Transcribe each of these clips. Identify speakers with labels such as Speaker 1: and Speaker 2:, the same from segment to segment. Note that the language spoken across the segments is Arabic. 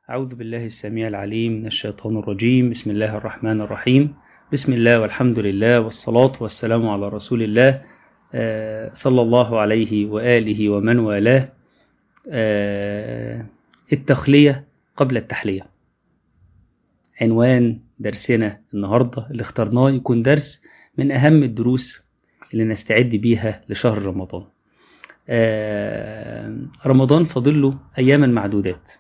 Speaker 1: أعوذ بالله السميع العليم من الشيطان الرجيم. بسم الله الرحمن الرحيم. بسم الله والحمد لله والصلاة والسلام على رسول الله صلى الله عليه وآله ومن والاه. التخلية قبل التحلية عنوان درسنا النهاردة اللي اخترناه يكون درس من أهم الدروس اللي نستعد بيها لشهر رمضان. رمضان فاضل له أياما معدودات،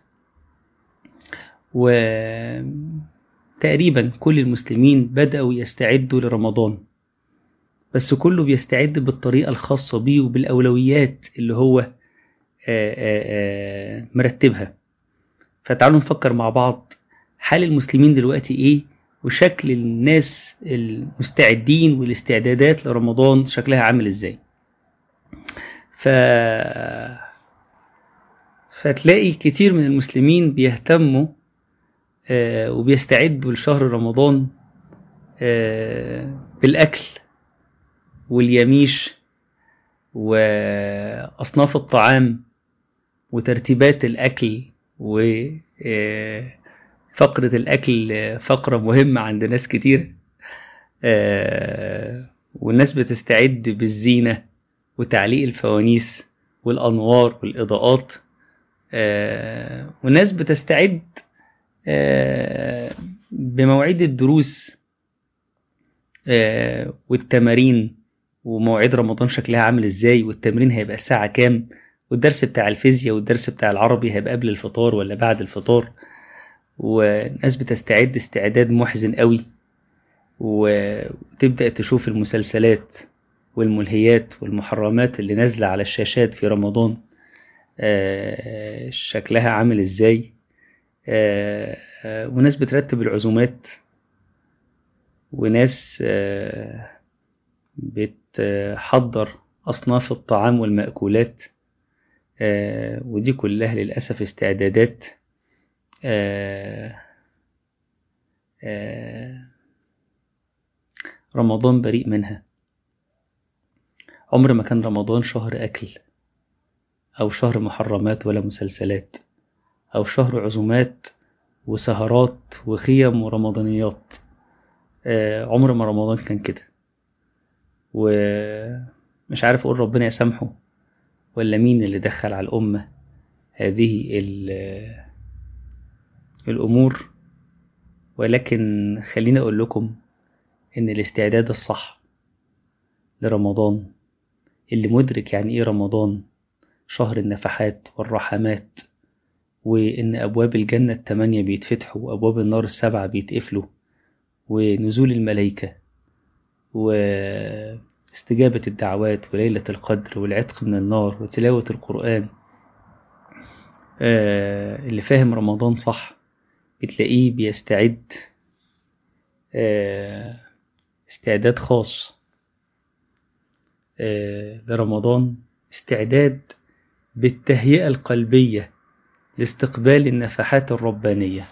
Speaker 1: وتقريبا كل المسلمين بدأوا يستعدوا لرمضان، بس كله بيستعد بالطريقة الخاصة بيه وبالأولويات اللي هو مرتبها. فتعالوا نفكر مع بعض حال المسلمين دلوقتي ايه، وشكل الناس المستعدين والاستعدادات لرمضان شكلها عامل ازاي. فتلاقي كتير من المسلمين بيهتموا وبيستعدوا لشهر رمضان بالأكل واليميش وأصناف الطعام وترتيبات الأكل، وفقرة الأكل فقرة مهمة عند ناس كتير. والناس بتستعد بالزينة وتعليق الفوانيس والأنوار والإضاءات، والناس بتستعد بمواعيد الدروس والتمارين، ومواعيد رمضان شكلها عامل ازاي، والتمرين هيبقى الساعة كام، والدرس بتاع الفيزياء والدرس بتاع العربي هيبقى قبل الفطار ولا بعد الفطار. والناس بتستعد استعداد محزن قوي، وتبدأ تشوف المسلسلات والملهيات والمحرمات اللي نازلة على الشاشات في رمضان شكلها عامل ازاي. وناس بترتب العزومات، وناس بتحضر أصناف الطعام والمأكولات، ودي كلها للأسف استعدادات رمضان بريء منها. عمر ما كان رمضان شهر أكل أو شهر محرمات ولا مسلسلات أو شهر عزومات وسهرات وخيم ورمضانيات. عمر ما رمضان كان كده، ومش عارف أقول ربنا يسامحه ولا مين اللي دخل على الأمة هذه الأمور. ولكن خليني أقول لكم إن الاستعداد الصح لرمضان، اللي مدرك يعني إيه رمضان، شهر النفحات والرحمات، وإن أبواب الجنة 8 بيتفتحوا وأبواب النار 7 بيتقفلوا، ونزول الملائكة واستجابة الدعوات وليلة القدر والعتق من النار وتلاوة القرآن. اللي فاهم رمضان صح بتلاقيه بيستعد استعداد خاص لرمضان، استعداد بالتهيئة القلبية لاستقبال النفحات الربانية.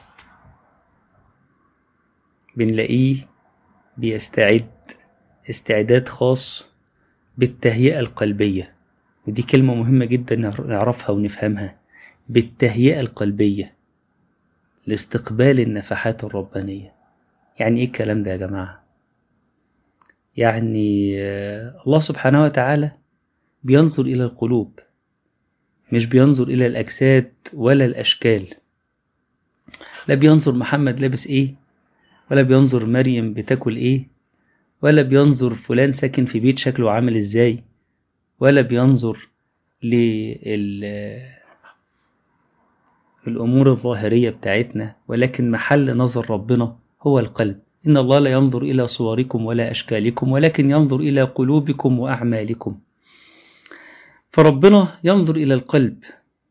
Speaker 1: بنلاقيه بيستعد استعداد خاص بالتهيئة القلبية، ودي كلمة مهمة جدا نعرفها ونفهمها. بالتهيئة القلبية لاستقبال النفحات الربانية. يعني ايه الكلام ده يا جماعة؟ يعني الله سبحانه وتعالى بينظر إلى القلوب، مش بينظر إلى الأجساد ولا الأشكال. لا بينظر محمد لابس إيه، ولا بينظر مريم بتاكل إيه، ولا بينظر فلان ساكن في بيت شكله عامل إزاي، ولا بينظر للأمور الظاهرية بتاعتنا. ولكن محل نظر ربنا هو القلب. إن الله لا ينظر إلى صوركم ولا أشكالكم، ولكن ينظر إلى قلوبكم وأعمالكم. فربنا ينظر إلى القلب،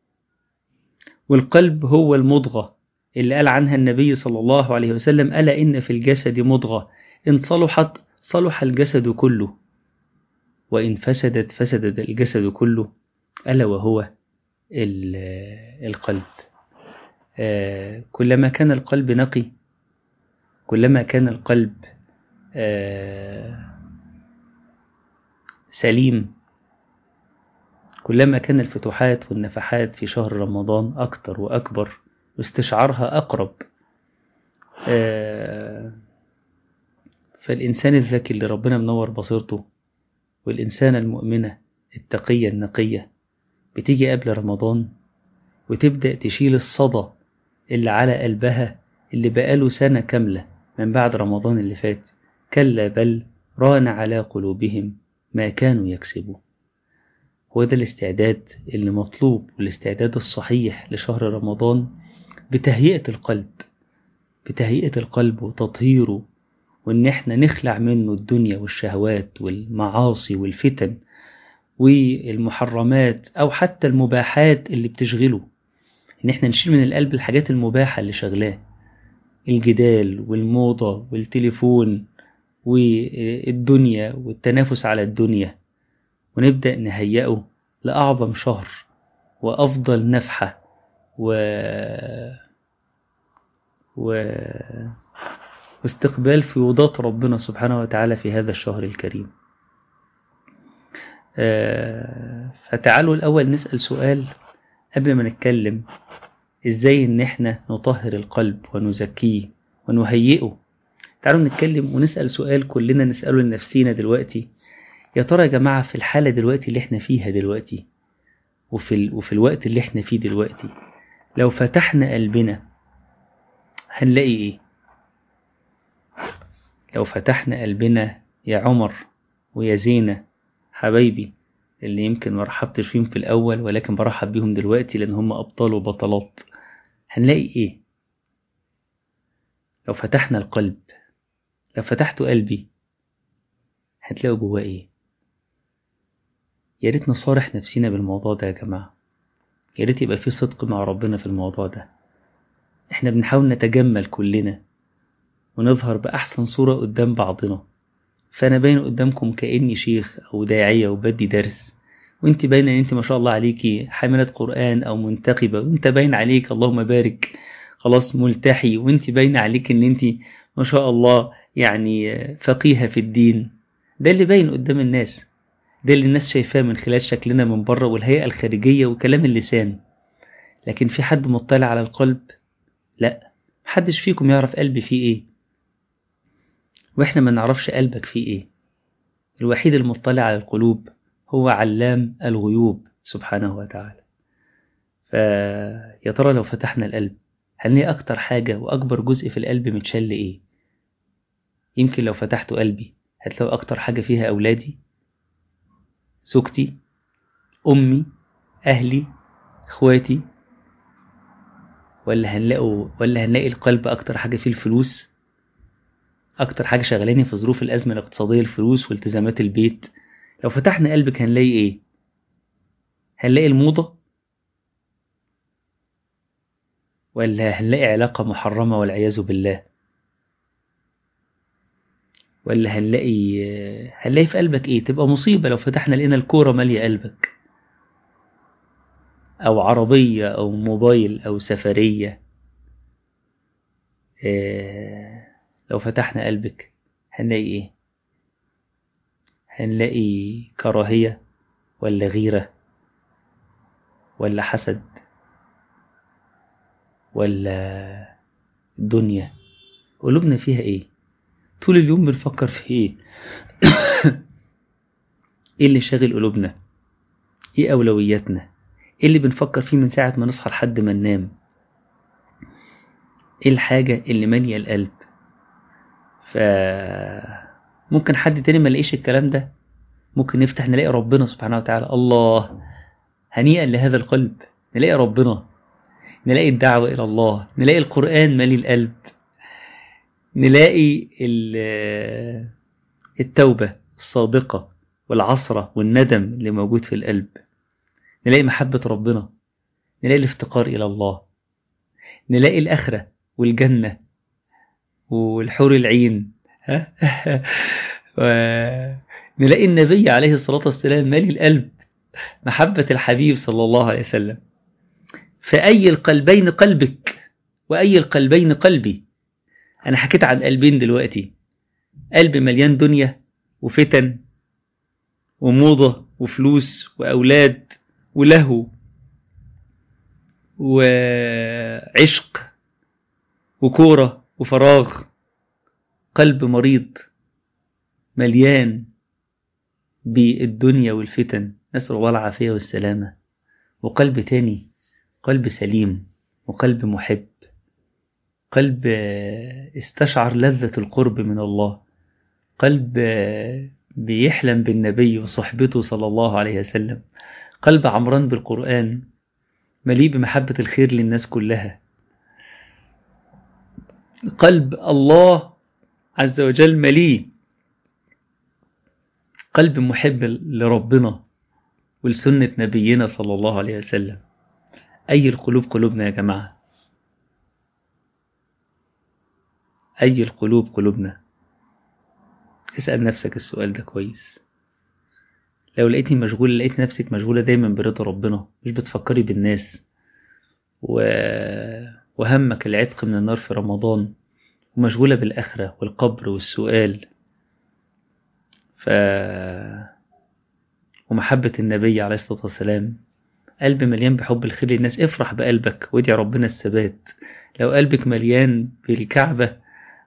Speaker 1: والقلب هو المضغة اللي قال عنها النبي صلى الله عليه وسلم: ألا إن في الجسد مضغة إن صلحت صلح الجسد كله، وإن فسدت فسد الجسد كله، ألا وهو القلب. كلما كان القلب نقي، كلما كان القلب سليم، كلما كان الفتوحات والنفحات في شهر رمضان أكتر وأكبر واستشعارها أقرب. فالإنسان الذكي اللي ربنا منور بصيرته، والإنسانة المؤمنة التقية النقية، بتيجي قبل رمضان وتبدأ تشيل الصدى اللي على قلبها اللي بقاله سنة كاملة من بعد رمضان اللي فات. كلا بل ران على قلوبهم ما كانوا يكسبون. هو ده الاستعداد اللي مطلوب، والاستعداد الصحيح لشهر رمضان بتهيئة القلب، بتهيئة القلب وتطهيره، وإن احنا نخلع منه الدنيا والشهوات والمعاصي والفتن والمحرمات أو حتى المباحات اللي بتشغله. إن احنا نشيل من القلب الحاجات المباحة اللي شغلاه، الجدال والموضة والتليفون والدنيا والتنافس على الدنيا، ونبدأ نهيئه لأعظم شهر وأفضل نفحة واستقبال فيوضات ربنا سبحانه وتعالى في هذا الشهر الكريم. فتعالوا الأول نسأل سؤال قبل ما نتكلم إزاي إن إحنا نطهر القلب ونزكيه ونهيئه. تعالوا نتكلم ونسأل سؤال كلنا نسأله لنفسينا دلوقتي: يا ترى يا جماعة في الحالة دلوقتي اللي إحنا فيها دلوقتي وفي الوقت اللي إحنا فيه دلوقتي، لو فتحنا قلبنا هنلاقي إيه؟ لو فتحنا قلبنا يا عمر ويا زينة حبايبي اللي يمكن ما رحبتش فيهم في الأول ولكن برحب بيهم دلوقتي لأن هم أبطال وبطلات، هنلاقي إيه؟ لو فتحنا القلب، لو فتحتوا قلبي هتلاقوا جواه إيه؟ يا ريت نصارح نفسينا بالموضوع ده يا جماعة، يا ريت يبقى في صدق مع ربنا في الموضوع ده. إحنا بنحاول نتجمل كلنا ونظهر بأحسن صورة قدام بعضنا، فأنا باين قدامكم كأني شيخ أو داعية وبدي درس، وانت باين ان انت ما شاء الله عليكي حاملة قرآن أو منتقبة، وانت باين عليك اللهم بارك خلاص ملتحي، وانت باين عليك ان انت ما شاء الله يعني فقيهة في الدين. ده اللي باين قدام الناس، ده اللي الناس شايفاه من خلال شكلنا من بره والهيئة الخارجية وكلام اللسان. لكن في حد مطلع على القلب؟ لا، محدش فيكم يعرف قلبي فيه ايه، واحنا ما نعرفش قلبك فيه ايه. الوحيد المطلع على القلوب هو علام الغيوب سبحانه وتعالى. فيا ترى لو فتحنا القلب هنلاقي أكتر حاجة وأكبر جزء في القلب متشل إيه؟ يمكن لو فتحتوا قلبي هتلاقوا أكتر حاجة فيها أولادي، زوجتي، أمي، أهلي، إخواتي، ولا هنلاقي القلب أكتر حاجة فيه الفلوس؟ أكتر حاجة شغلاني في ظروف الأزمة الاقتصادية الفلوس والتزامات البيت. لو فتحنا قلبك هنلاقي إيه؟ هنلاقي الموضة، ولا هنلاقي علاقة محرمة والعياذ بالله، ولا هنلاقي في قلبك ايه؟ تبقى مصيبة لو فتحنا لقينا الكورة مالية قلبك، او عربية او موبايل او سفرية. لو فتحنا قلبك هنلاقي ايه؟ هنلاقي كراهية ولا غيرة ولا حسد ولا الدنيا؟ قلوبنا فيها ايه؟ طول اليوم بنفكر في ايه؟ ايه اللي شاغل قلوبنا؟ ايه اولوياتنا؟ ايه اللي بنفكر فيه من ساعة ما نصحى لحد ما ننام؟ ايه الحاجة اللي مالية القلب؟ ممكن حد تاني ما لقيش الكلام ده، ممكن نفتح نلاقي ربنا سبحانه وتعالى. الله، هنيئا لهذا القلب، نلاقي ربنا، نلاقي الدعوة إلى الله، نلاقي القرآن مالي القلب، نلاقي التوبة الصادقة والعصرة والندم اللي موجود في القلب، نلاقي محبة ربنا، نلاقي الافتقار إلى الله، نلاقي الآخرة والجنة والحور العين. نلاقي النبي عليه الصلاة والسلام مالي القلب، محبة الحبيب صلى الله عليه وسلم. فأي القلبين قلبك وأي القلبين قلبي؟ أنا حكيت عن قلبين دلوقتي، قلب مليان دنيا وفتن وموضة وفلوس وأولاد ولهو، وعشق وكورة وفراغ، قلب مريض مليان بالدنيا والفتن، نسأل الله العافية والسلامة. وقلب تاني قلب سليم وقلب محب، قلب استشعر لذة القرب من الله، قلب بيحلم بالنبي وصحبته صلى الله عليه وسلم، قلب عمران بالقرآن، مليء بمحبة الخير للناس كلها، قلب الله عز وجل مليء، قلب محب لربنا ولسنة نبينا صلى الله عليه وسلم. أي القلوب قلوبنا يا جماعة؟ أي القلوب قلوبنا؟ اسأل نفسك السؤال ده كويس. لو لقيتني مشغولة، لقيت نفسك مشغولة دايما برضا ربنا، مش بتفكري بالناس وهمك العتق من النار في رمضان، ومشغولة بالآخرة والقبر والسؤال ومحبة النبي عليه الصلاة والسلام، قلب مليان بحب الخير للناس، افرح بقلبك وادعي ربنا الثبات. لو قلبك مليان بالكعبة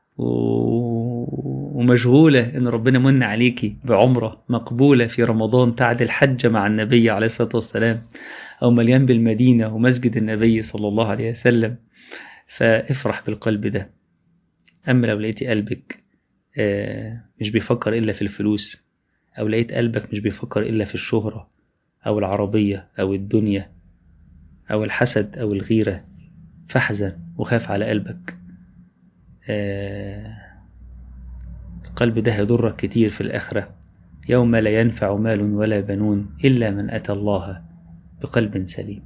Speaker 1: ومشغولة ان ربنا من عليكي بعمرة مقبولة في رمضان تعدل حجة مع النبي عليه الصلاة والسلام، او مليان بالمدينة ومسجد النبي صلى الله عليه وسلم، فافرح بالقلب ده. اما لو لقيتي قلبك مش بيفكر الا في الفلوس، او لقيت قلبك مش بيفكر الا في الشهرة او العربية او الدنيا او الحسد او الغيرة، فاحزن وخاف على قلبك. القلب ده هيضرك كتير في الآخرة، يوم لا ينفع مال ولا بنون إلا من أتى الله بقلب سليم.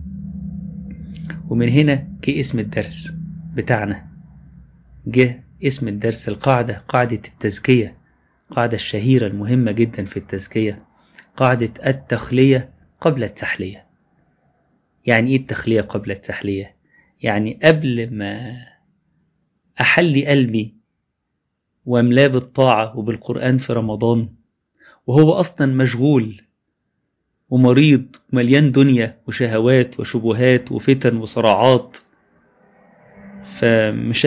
Speaker 1: ومن هنا جه اسم الدرس بتاعنا، جه اسم الدرس القاعدة، قاعدة التزكية، قاعدة الشهيرة المهمة جدا في التزكية، قاعدة التخلية قبل التحلية. يعني إيه التخلية قبل التحلية؟ يعني قبل ما أحلي قلبي واملاه بالطاعة وبالقرآن في رمضان وهو أصلا مشغول ومريض مليان دنيا وشهوات وشبهات وفتن وصراعات، فمش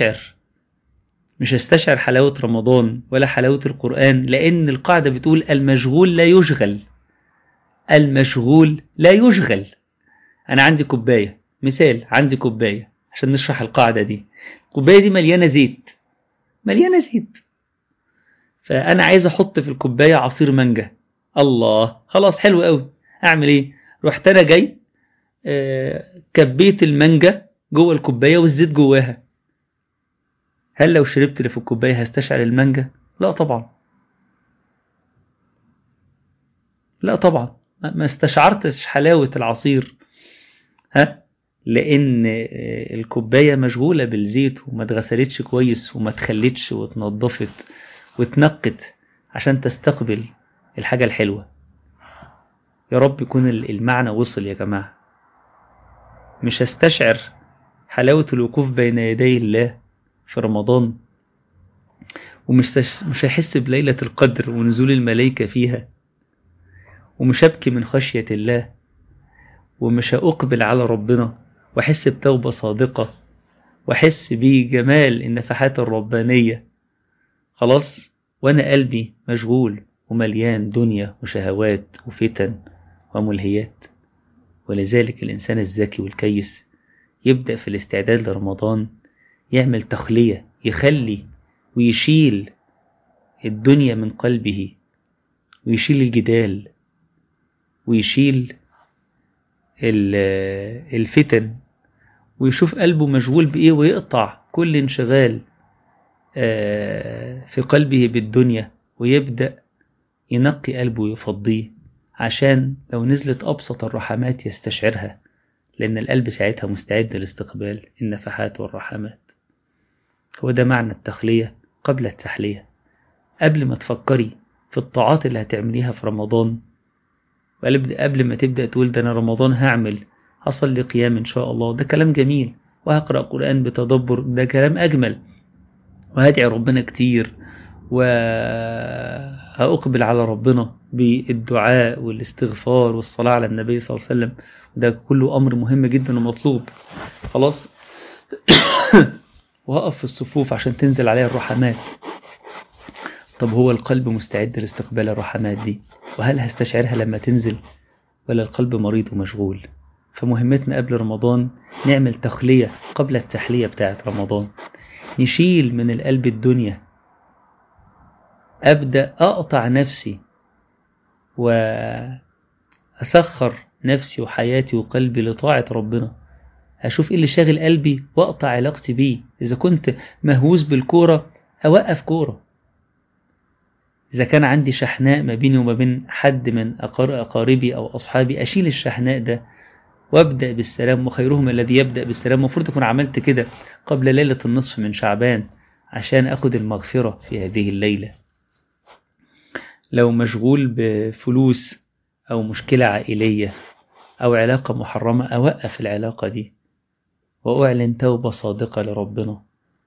Speaker 1: استشعر حلاوة رمضان ولا حلاوة القرآن، لأن القاعدة بتقول المشغول لا يشغل. المشغول لا يشغل. أنا عندي كوباية، مثال، عندي كوباية عشان نشرح القاعدة دي، الكوباية دي مليانة زيت، فأنا عايز أحط في الكوباية عصير مانجا. الله، خلاص حلو قوي. أعمل إيه؟ رحت أنا جاي كبيت المانجا جوه الكوباية والزيت جواها. هل لو شربت اللي في الكوباية هستشعر المانجا؟ لا طبعا، لا طبعا، ما استشعرتش حلاوة العصير. لأن الكوباية مشغولة بالزيت وما اتغسلتش كويس وما اتخلتش واتنضفت واتنقت عشان تستقبل الحاجة الحلوة. يا رب يكون المعنى وصل يا جماعة. مش هستشعر حلاوة الوقوف بين يدي الله في رمضان، ومش هحس بليلة القدر ونزول الملائكة فيها، ومش هبكي من خشية الله، ومش هأقبل على ربنا وأحس بتوبة صادقة وأحس بجمال النفحات الربانية، خلاص، وأنا قلبي مشغول ومليان دنيا وشهوات وفتن وملهيات. ولذلك الإنسان الذكي والكيس يبدأ في الاستعداد لرمضان يعمل تخلية، يخلي ويشيل الدنيا من قلبه، ويشيل الجدال، ويشيل الفتن، ويشوف قلبه مشغول بإيه، ويقطع كل انشغال في قلبه بالدنيا، ويبدأ ينقي قلبه ويفضيه، عشان لو نزلت أبسط الرحمات يستشعرها، لأن القلب ساعتها مستعد لاستقبال النفحات والرحمات. هو ده معنى التخلية قبل التحلية. قبل ما تفكري في الطاعات اللي هتعمليها في رمضان، قبل ما تبدأ تقول ده أنا رمضان هصلي قيام إن شاء الله، ده كلام جميل، وهقرأ قرآن بتدبر، ده كلام أجمل، وهدعي ربنا كتير، وهأقبل على ربنا بالدعاء والاستغفار والصلاة على النبي صلى الله عليه وسلم. ده كله أمر مهم جدا ومطلوب. خلاص. وهقف في الصفوف عشان تنزل عليها الرحمات. طب هو القلب مستعد لاستقبال الرحمات دي؟ وهل هستشعرها لما تنزل، ولا القلب مريض ومشغول؟ فمهمتنا قبل رمضان نعمل تخلية قبل التحلية بتاعت رمضان. نشيل من القلب الدنيا، أبدأ أقطع نفسي وأسخر نفسي وحياتي وقلبي لطاعة ربنا. أشوف إيه اللي شاغل قلبي وأقطع علاقتي بيه. إذا كنت مهووس بالكورة أوقف كورة. إذا كان عندي شحناء ما بيني وما بين حد من أقاربي أو أصحابي أشيل الشحناء ده وابدأ بالسلام، وخيرهم الذي يبدأ بالسلام. المفروض أكون عملت كده قبل ليلة النصف من شعبان عشان أخد المغفرة في هذه الليلة. لو مشغول بفلوس أو مشكلة عائلية أو علاقة محرمة أوقف العلاقة دي وأعلن توبة صادقة لربنا،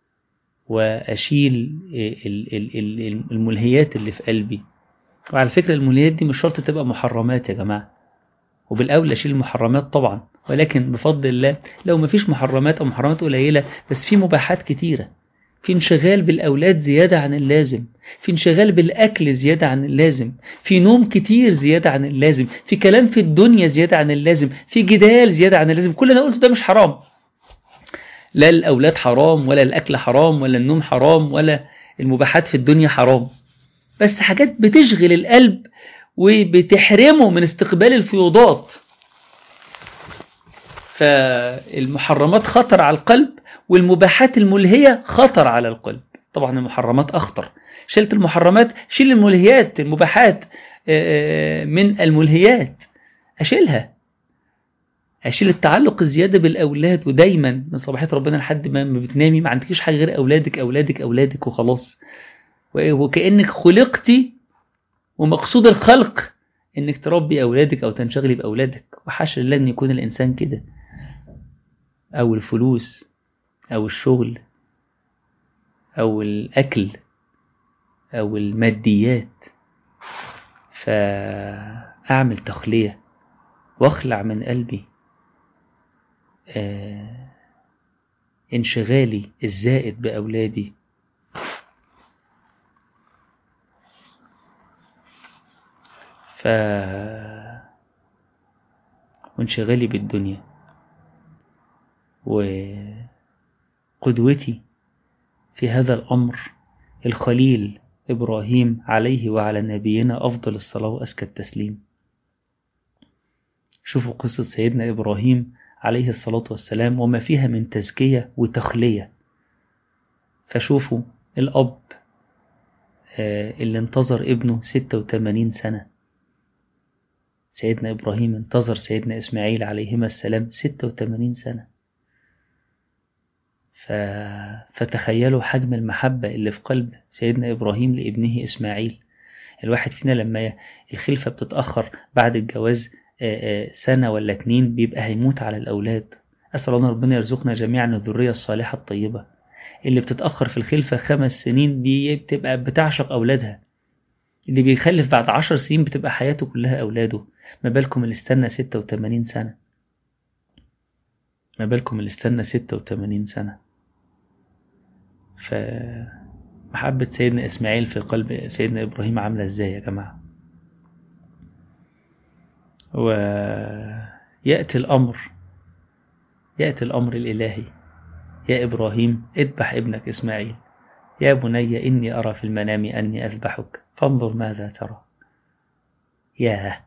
Speaker 1: وأشيل الملهيات اللي في قلبي. وعلى فكرة الملهيات دي مش شرط تبقى محرمات يا جماعة، وبالأولى أشيل المحرمات طبعا، ولكن بفضل الله لو مفيش محرمات أو محرمات قليلة بس في مباحات كتيرة. في انشغال بالأولاد زيادة عن اللازم، في انشغال بالأكل زيادة عن اللازم، في نوم كتير زيادة عن اللازم، في كلام في الدنيا زيادة عن اللازم، في جدال زيادة عن اللازم. كل اللي قلته ده مش حرام. لا الأولاد حرام، ولا الأكل حرام، ولا النوم حرام، ولا المباحات في الدنيا حرام، بس حاجات بتشغل القلب وبتحرمه من استقبال الفيوضات. فالمحرمات خطر على القلب، والمباحات الملهية خطر على القلب. طبعا المحرمات أخطر. شلت المحرمات شيل الملهيات. المباحات من الملهيات أشيلها. أشيل التعلق الزيادة بالأولاد، ودايما من صباحية ربنا لحد ما بتنامي ما عندكيش حاجة غير أولادك أولادك أولادك وخلاص. وكأنك خلقتي ومقصود الخلق إنك تربي أولادك أو تنشغلي بأولادك. وحاشا لله أن يكون الإنسان كده، أو الفلوس أو الشغل أو الأكل أو الماديات. فأعمل تخلية واخلع من قلبي انشغالي الزائد بأولادي، وانشغالي بالدنيا. وقدوتي في هذا الأمر الخليل إبراهيم عليه وعلى نبينا أفضل الصلاة وأزكى التسليم. شوفوا قصة سيدنا إبراهيم عليه الصلاة والسلام وما فيها من تزكية وتخلية. فشوفوا الأب اللي انتظر ابنه 86 سنة. سيدنا إبراهيم انتظر سيدنا إسماعيل عليهما السلام 86 سنة. فتخيلوا حجم المحبة اللي في قلب سيدنا إبراهيم لابنه إسماعيل. الواحد فينا لما الخلفة بتتأخر بعد الجواز سنة ولا 2 بيبقى هيموت على الأولاد. أسأل الله ربنا يرزقنا جميعا الذرية الصالحة الطيبة. اللي بتتأخر في الخلفة 5 سنين دي بتبقى بتعشق أولادها. اللي بيخلف بعد 10 سنين بتبقى حياته كلها أولاده. ما بالكم اللي استنى 86 سنة؟ ما بالكم اللي استنى 86 سنة؟ فمحبة سيدنا إسماعيل في قلب سيدنا إبراهيم عاملة إزاي يا جماعة؟ ويأتي الأمر الإلهي: يا إبراهيم اذبح ابنك إسماعيل. يا بني إني أرى في المنام أني أذبحك فانظر ماذا ترى. ياه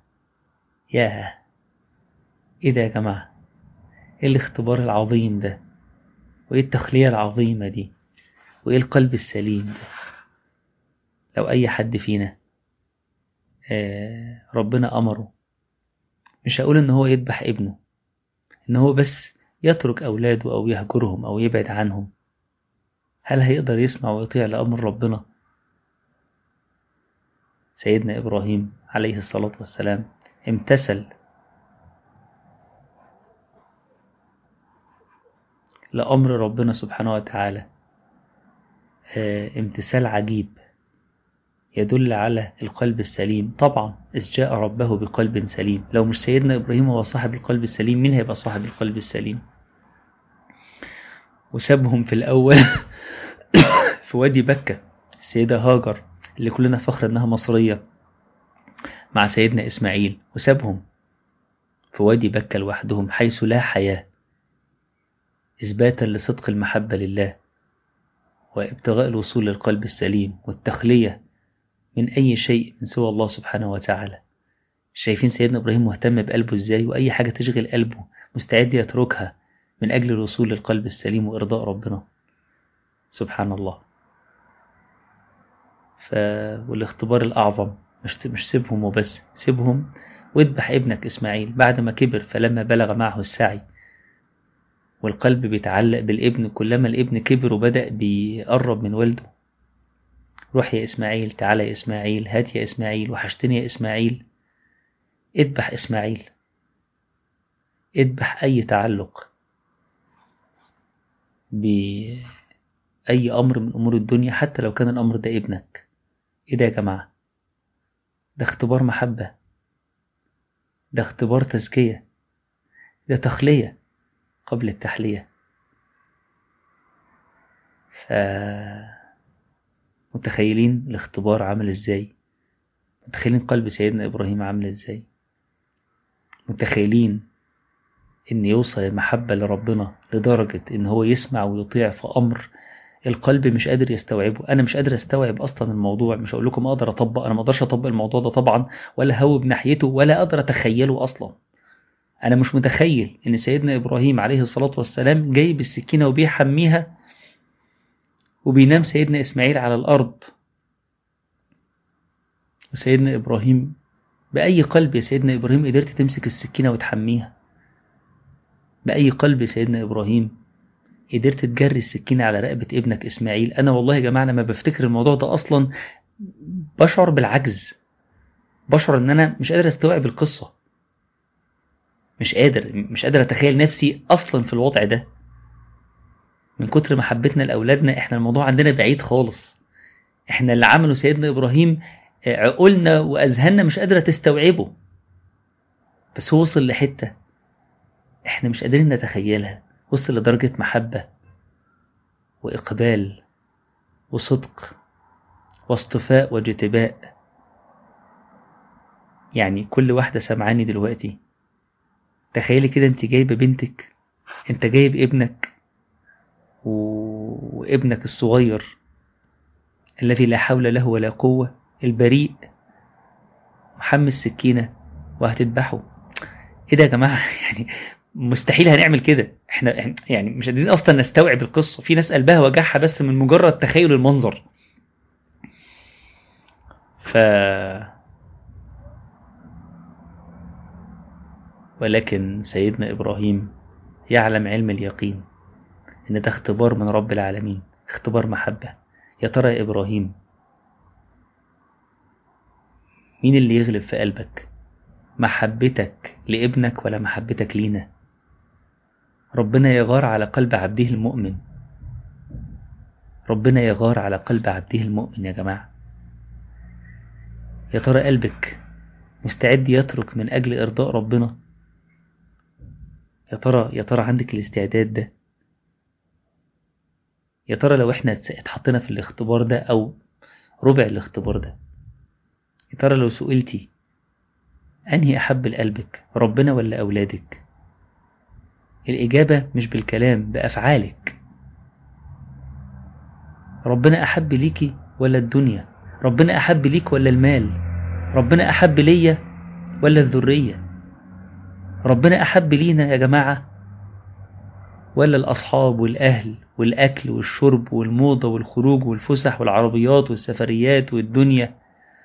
Speaker 1: إيه ده يا جماعة؟ إيه الاختبار العظيم ده؟ وإيه التخلية العظيمة دي؟ وإيه القلب السليم ده؟ لو أي حد فينا ربنا أمره، مش هقول إن هو يذبح ابنه، إن هو بس يترك أولاده أو يهجرهم أو يبعد عنهم، هل هيقدر يسمع ويطيع لأمر ربنا؟ سيدنا إبراهيم عليه الصلاة والسلام امتثل لأمر ربنا سبحانه وتعالى امتثال عجيب. يدل على القلب السليم. طبعا إذ جاء ربه بقلب سليم، لو مش سيدنا إبراهيم هو صاحب القلب السليم، مين هيبقى صاحب القلب السليم؟ وسابهم في الأول في وادي بكة، السيدة هاجر اللي كلنا فخر أنها مصرية مع سيدنا إسماعيل، وسابهم في وادي بكة لوحدهم حيث لا حياة، إثباتا لصدق المحبة لله وابتغاء الوصول للقلب السليم والتخلية من أي شيء من سوى الله سبحانه وتعالى. شايفين سيدنا إبراهيم مهتم بقلبه إزاي، وأي حاجة تشغل قلبه مستعد يتركها من أجل الوصول للقلب السليم وإرضاء ربنا سبحان الله. والاختبار الأعظم مش سيبهم وبس، سيبهم واذبح ابنك إسماعيل بعد ما كبر، فلما بلغ معه السعي. والقلب بيتعلق بالابن كلما الابن كبر وبدأ بيقرب من والده. روح يا إسماعيل، تعالى يا إسماعيل، هات يا إسماعيل، وحشتني يا إسماعيل. اذبح إسماعيل، اذبح أي تعلق بأي أمر من أمور الدنيا حتى لو كان الأمر ده ابنك. إيه ده يا جماعة؟ ده اختبار محبة، ده اختبار تزكية، ده تخلية قبل التحلية. متخيلين الاختبار عامل ازاي؟ متخيلين قلب سيدنا إبراهيم عامل ازاي؟ متخيلين ان يوصل المحبة لربنا لدرجة ان هو يسمع ويطيع في أمر القلب مش قادر يستوعبه. أنا مش قادر أستوعب أصلا الموضوع، مش أقول لكم أقدر أطبق، أنا ما أقدرش أطبق الموضوع ده طبعا، ولا هوب ناحيته، ولا أقدر أتخيله أصلا. أنا مش متخيل إن سيدنا إبراهيم عليه الصلاة والسلام جايب السكينة وبيحميها وبينام سيدنا إسماعيل على الأرض، وسيدنا إبراهيم بأي قلب يا سيدنا إبراهيم قدرت تمسك السكينة وتحميها؟ بأي قلب يا سيدنا إبراهيم قدرت تجري السكينة على رقبة ابنك إسماعيل؟ أنا والله يا جماعة لما بفتكر الموضوع ده أصلا بشعر بالعجز، بشعر إن أنا مش قادر أستوعب القصة، مش قادر أتخيل نفسي أصلا في الوضع ده. من كتر محبتنا لأولادنا إحنا الموضوع عندنا بعيد خالص. إحنا اللي عمله سيدنا إبراهيم عقولنا وأذهاننا مش قادرة تستوعبه، بس هو وصل لحتة إحنا مش قادرين نتخيلها. وصل لدرجة محبة وإقبال وصدق واصطفاء واجتباء. يعني كل واحدة سمعاني دلوقتي، تخيلي كده انت جايبة بنتك، انت جايب ابنك وابنك الصغير الذي لا حول له ولا قوة، البريء، محمل سكينة وهتذبحه. ايه ده يا جماعة؟ يعني مستحيل هنعمل كده. احنا يعني مش قادرين اصلا نستوعب القصة. في ناس قلبها وجعها بس من مجرد تخيل المنظر. ولكن سيدنا إبراهيم يعلم علم اليقين إن ده اختبار من رب العالمين، اختبار محبة. يا ترى يا إبراهيم مين اللي يغلب في قلبك؟ محبتك لابنك ولا محبتك لينا؟ ربنا يغار على قلب عبده المؤمن، ربنا يغار على قلب عبده المؤمن يا جماعة. يا ترى قلبك مستعد يترك من أجل إرضاء ربنا؟ يا ترى عندك الاستعداد ده؟ يا ترى لو احنا اتحطينا في الاختبار ده أو ربع الاختبار ده، يا ترى لو سئلتي أنهي أحب لقلبك، ربنا ولا أولادك؟ الإجابة مش بالكلام، بأفعالك. ربنا أحب ليكي ولا الدنيا؟ ربنا أحب ليك ولا المال؟ ربنا أحب ليا ولا الذرية؟ ربنا أحب لينا يا جماعة ولا الأصحاب والأهل والأكل والشرب والموضة والخروج والفسح والعربيات والسفريات والدنيا؟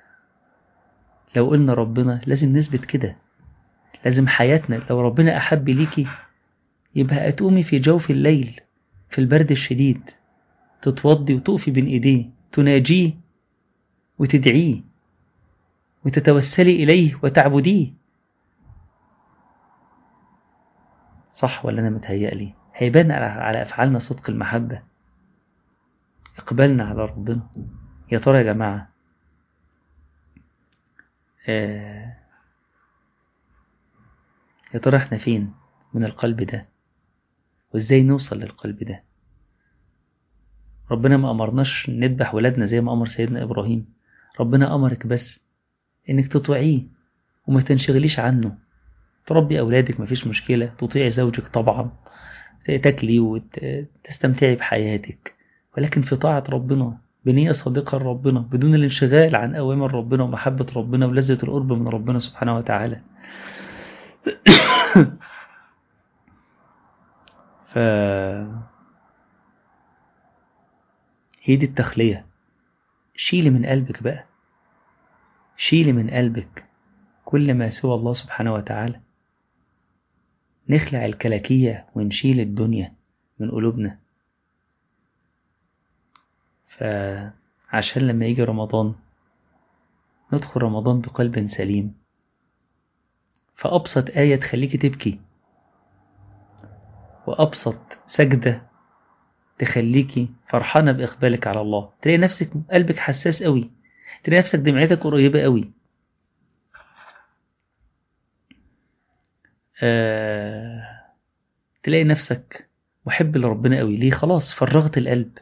Speaker 1: لو قلنا ربنا لازم نثبت كده، لازم حياتنا لو ربنا أحب ليكي يبقى أتقومي في جوف الليل في البرد الشديد تتوضي وتقفي بين إيديه تناجيه وتدعيه وتتوسلي إليه وتعبديه. صح ولا أنا متهيألي؟ هيبان على أفعالنا صدق المحبة، إقبالنا على ربنا. يا ترى يا جماعة يا ترى احنا فين من القلب ده، وازاي نوصل للقلب ده؟ ربنا ما أمرناش نذبح ولادنا زي ما أمر سيدنا إبراهيم. ربنا أمرك بس إنك تطيعيه وما تنشغليش عنه. تربي أولادك مفيش مشكلة، تطيعي زوجك طبعا، تاكلي وتستمتعي بحياتك، ولكن في طاعة ربنا بنية صادقة لربنا، بدون الانشغال عن أوامر ربنا ومحبة ربنا ولذة القرب من ربنا سبحانه وتعالى. هي دي التخلية. شيلي من قلبك بقى، شيلي من قلبك كل ما سوى الله سبحانه وتعالى. نخلع الكلاكية ونشيل الدنيا من قلوبنا. فعشان لما يجي رمضان ندخل رمضان بقلب سليم. فأبسط آية تخليكي تبكي، وأبسط سجدة تخليكي فرحانة بإقبالك على الله، تلاقي نفسك قلبك حساس قوي، تلاقي نفسك دمعتك قريبة قوي. تلاقي نفسك محب لربنا قوي. ليه؟ خلاص فرغت القلب،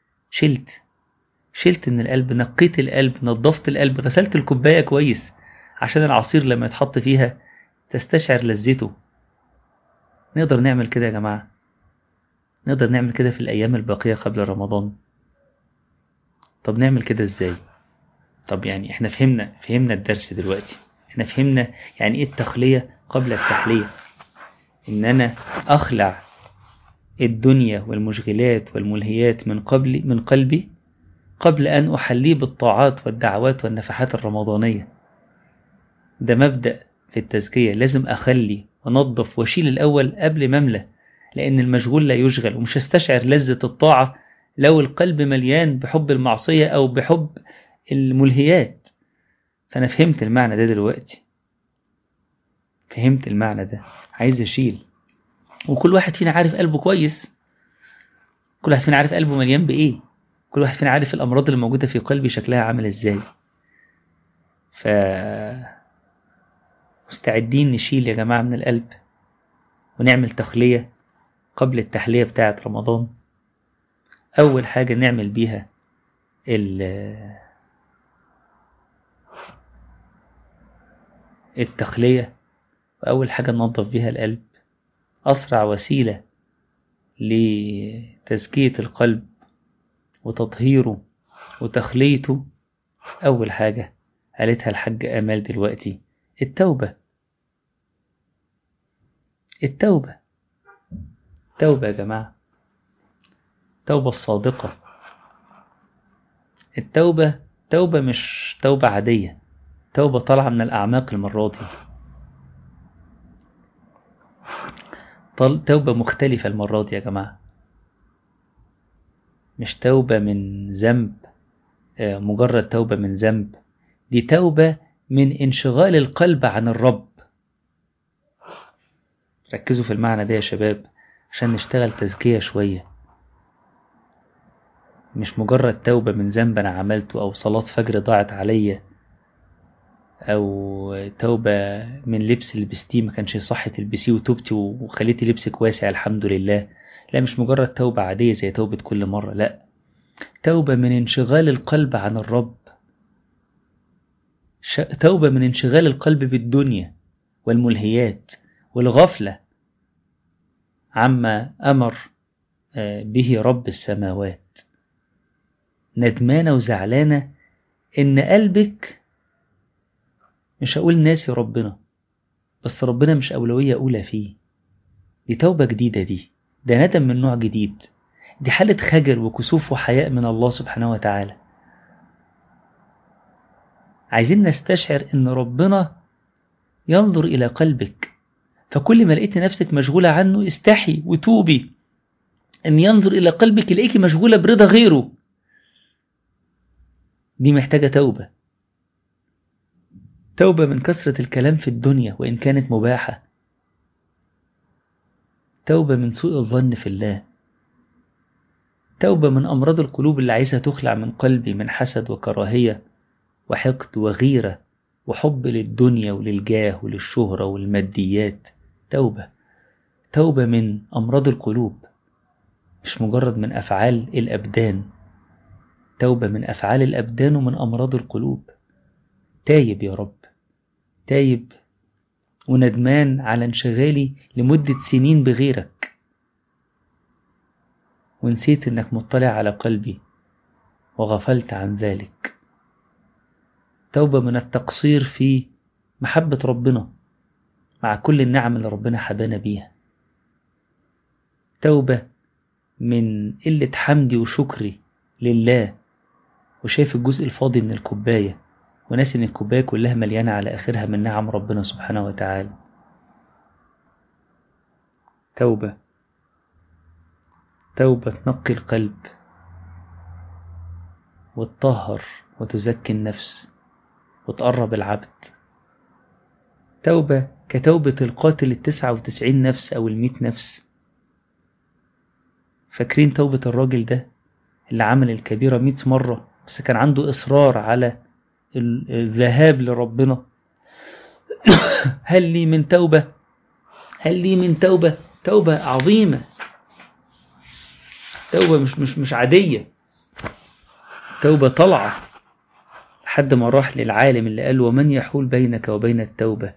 Speaker 1: شلت من القلب، نقيت القلب، نظفت القلب، غسلت الكوباية كويس عشان العصير لما يتحط فيها تستشعر لذته. نقدر نعمل كده يا جماعة، نقدر نعمل كده في الأيام الباقية قبل رمضان. طب نعمل كده إزاي؟ طب يعني احنا فهمنا الدرس دلوقتي، احنا فهمنا يعني ايه التخلية قبل التحلية. ان انا اخلع الدنيا والمشغلات والملهيات من قلبي قبل ان احليه بالطاعات والدعوات والنفحات الرمضانية. ده مبدأ في التزكية، لازم اخلي ونظف واشيل الاول قبل ما املى، لان المشغول لا يشغل، ومش هستشعر لذة الطاعة لو القلب مليان بحب المعصية او بحب الملهيات. فأنا فهمت المعنى ده دلوقتي، فهمت المعنى ده، عايز أشيل. وكل واحد فينا عارف قلبه كويس، كل واحد فينا عارف قلبه مليان بإيه، كل واحد فينا عارف الأمراض اللي موجودة في قلبي شكلها عامل إزاي. مستعدين نشيل يا جماعة من القلب ونعمل تخلية قبل التحلية بتاعة رمضان. أول حاجة نعمل بيها التخلية، وأول حاجة ننظف بيها القلب. أسرع وسيلة لتزكية القلب وتطهيره وتخليته، أول حاجة قالتها الحاج آمال دلوقتي، التوبة. التوبة يا جماعة، التوبة الصادقة. التوبة توبة مش توبة عادية، توبة طالعة من الأعماق المرة دي، توبة مختلفة المرة دي يا جماعة. مش توبة من ذنب، مجرد توبة من ذنب، دي توبة من انشغال القلب عن الرب. ركزوا في المعنى ده يا شباب عشان نشتغل تزكية شوية. مش مجرد توبة من ذنب أنا عملته، أو صلاة فجر ضاعت عليا، أو توبة من لبس لبستيه ما كانش صح تلبسيه وتوبتي وخليتي لبسك واسع الحمد لله. لا، مش مجرد توبة عادية زي توبة كل مرة، لا، توبة من انشغال القلب عن الرب، توبة من انشغال القلب بالدنيا والملهيات والغفلة عما أمر به رب السماوات. ندمانة وزعلانة إن قلبك، مش هقول ناسي ربنا، بس ربنا مش أولوية أولى فيه. دي توبة جديدة، ده ندم من نوع جديد، دي حالة خجل وكسوف وحياء من الله سبحانه وتعالى. عايزين نستشعر إن ربنا ينظر إلى قلبك، فكل ما لقيت نفسك مشغولة عنه استحي وتوبي، إن ينظر إلى قلبك يلاقيك مشغولة برضا غيره. دي محتاجة توبة من كثرة الكلام في الدنيا وإن كانت مباحة، توبة من سوء الظن في الله، توبة من أمراض القلوب اللي عايزها تخلع من قلبي، من حسد وكراهية وحقد وغيرة وحب للدنيا وللجاه وللشهرة والماديات. توبة من أمراض القلوب، مش مجرد من أفعال الأبدان. توبة من أفعال الأبدان ومن أمراض القلوب. تايب يا رب، تايب وندمان على انشغالي لمدة سنين بغيرك، ونسيت انك مطلع على قلبي وغفلت عن ذلك. توبة من التقصير في محبة ربنا مع كل النعم اللي ربنا حبانا بيها. توبة من قلة حمدي وشكري لله، وشايف الجزء الفاضي من الكوباية وناسي ان الكوباية كلها مليانة على آخرها من نعم ربنا سبحانه وتعالى. توبة تنقي القلب وتطهر وتزكي النفس وتقرب العبد. توبة كتوبة القاتل 99 نفس أو 100 نفس. فاكرين توبة الراجل ده اللي عمل الكبيرة 100 مرة بس كان عنده إصرار على الذهاب لربنا؟ هل لي من توبة؟ توبة عظيمة، توبة مش عادية، توبة طلعة لحد ما راح للعالم اللي قال ومن يحول بينك وبين التوبة،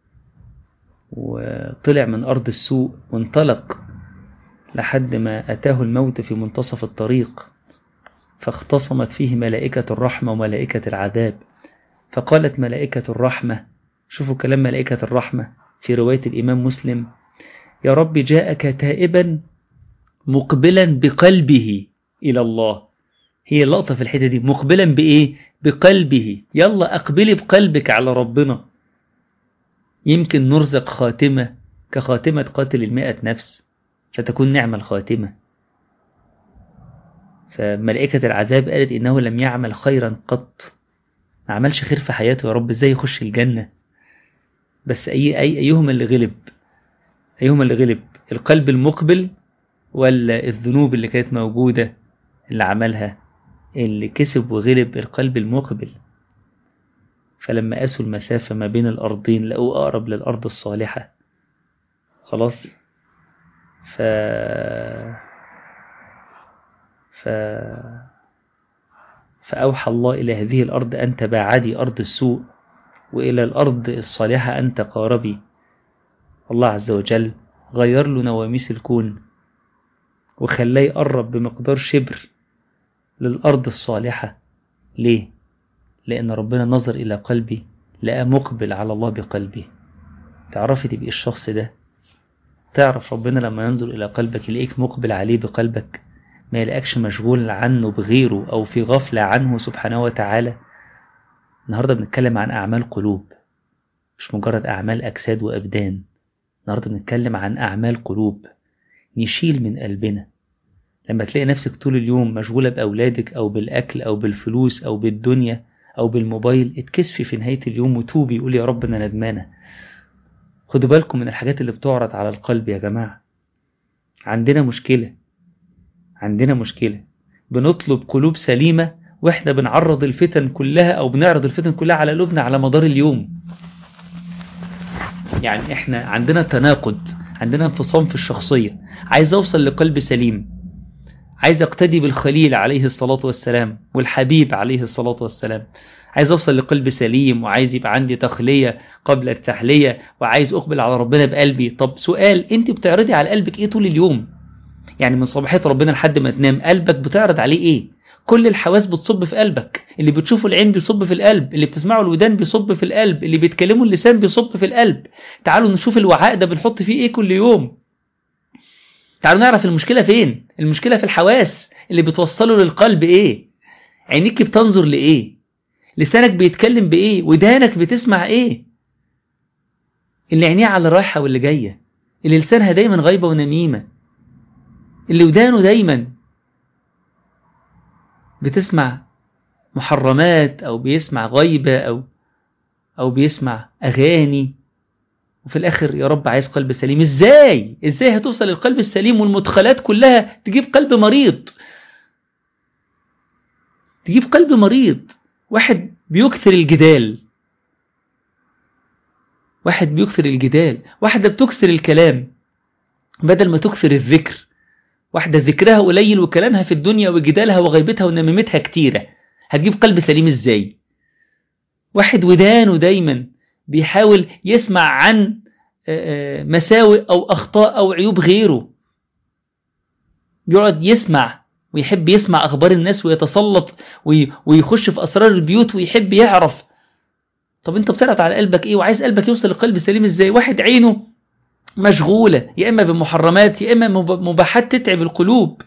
Speaker 1: وطلع من أرض السوء وانطلق لحد ما أتاه الموت في منتصف الطريق، فاختصمت فيه ملائكة الرحمة وملائكة العذاب. فقالت ملائكة الرحمة، شوفوا كلام ملائكة الرحمة في رواية الإمام مسلم: يا رب جاءك تائبا مقبلا بقلبه إلى الله. هي اللقطة في الحتة دي، مقبلا بإيه؟ بقلبه. يلا أقبلي بقلبك على ربنا، يمكن نرزق خاتمة كخاتمة قاتل 100 نفس فتكون نعم الخاتمة. فملائكة العذاب قالت إنه لم يعمل خيرا قط، ما عملش خير في حياته، يا رب ازاي يخش الجنة؟ بس أيهم اللي غلب؟ القلب المقبل ولا الذنوب اللي كانت موجودة اللي عملها؟ اللي كسب وغلب القلب المقبل. فلما قاسوا المسافة ما بين الأرضين لقوا أقرب للأرض الصالحة. خلاص. فأوحى الله إلى هذه الأرض أن تباعدي أرض السوء، وإلى الأرض الصالحة أن تقاربي. الله عز وجل غير له نواميس الكون وخلاه يقرب بمقدار شبر للأرض الصالحة. ليه؟ لأن ربنا نظر إلى قلبي لقى مقبل على الله بقلبه. تعرفي تبقى الشخص ده، تعرف ربنا لما ينظر إلى قلبك يلاقيك مقبل عليه بقلبك، ما يلاقيكش مشغول عنه بغيره أو في غفلة عنه سبحانه وتعالى. النهاردة بنتكلم عن أعمال قلوب، مش مجرد أعمال أجساد وأبدان. النهاردة بنتكلم عن أعمال قلوب نشيل من قلبنا. لما تلاقي نفسك طول اليوم مشغولة بأولادك أو بالأكل أو بالفلوس أو بالدنيا أو بالموبايل، اتكسفي في نهاية اليوم وتوبي، قولي يا رب أنا ندمانة. خدوا بالكم من الحاجات اللي بتعرض على القلب يا جماعة. عندنا مشكلة بنطلب قلوب سليمة واحنا بنعرض الفتن كلها أو بنعرض الفتن كلها على قلوبنا على مدار اليوم. يعني احنا عندنا تناقض، عندنا انفصام في الشخصية. عايز أوصل لقلب سليم، عايز أقتدي بالخليل عليه الصلاة والسلام والحبيب عليه الصلاة والسلام. عايز أوصل لقلب سليم، وعايز يبقى عندي تخلية قبل التحلية، وعايز أقبل على ربنا بقلبي. طب سؤال، أنت بتعرضي على قلبك إيه طول اليوم؟ يعني من صباحية ربنا لحد ما تنام قلبك بتعرض عليه إيه؟ كل الحواس بتصب في قلبك، اللي بتشوفه العين بيصب في القلب، اللي بتسمعه الودان بيصب في القلب، اللي بيتكلمه اللسان بيصب في القلب. تعالوا نشوف الوعاء ده بنحط فيه إيه كل يوم. تعالوا نعرف المشكلة فين. المشكلة في الحواس اللي بتوصله للقلب. إيه؟ عينيك بتنظر لإيه؟ لسانك بيتكلم بإيه؟ ودانك بتسمع إيه؟ اللي عينيه على الرايحة واللي جاية، اللي لسانها دايما غيبة ونميمة، اللي ودانه دايما بتسمع محرمات أو بيسمع غيبة أو بيسمع أغاني. وفي الآخر يا رب عايز قلب سليم. إزاي هتوصل للقلب السليم والمدخلات كلها تجيب قلب مريض؟ واحد بيكثر الجدال، واحد بيكثر الجدال، واحدة بتكثر الكلام بدل ما تكثر الذكر، واحدة ذكرها قليل وكلامها في الدنيا وجدالها وغيبتها ونميمتها كتيرة، هتجيب قلب سليم ازاي؟ واحد ودانه دايما بيحاول يسمع عن مساوئ أو أخطاء أو عيوب غيره، بيقعد يسمع ويحب يسمع أخبار الناس ويتسلط ويخش في أسرار البيوت ويحب يعرف. طب انت بتعرض على قلبك ايه وعايز قلبك يوصل لقلب سليم ازاي؟ واحد عينه مشغولة يا إما بمحرمات يا إما مباحات تتعب القلوب،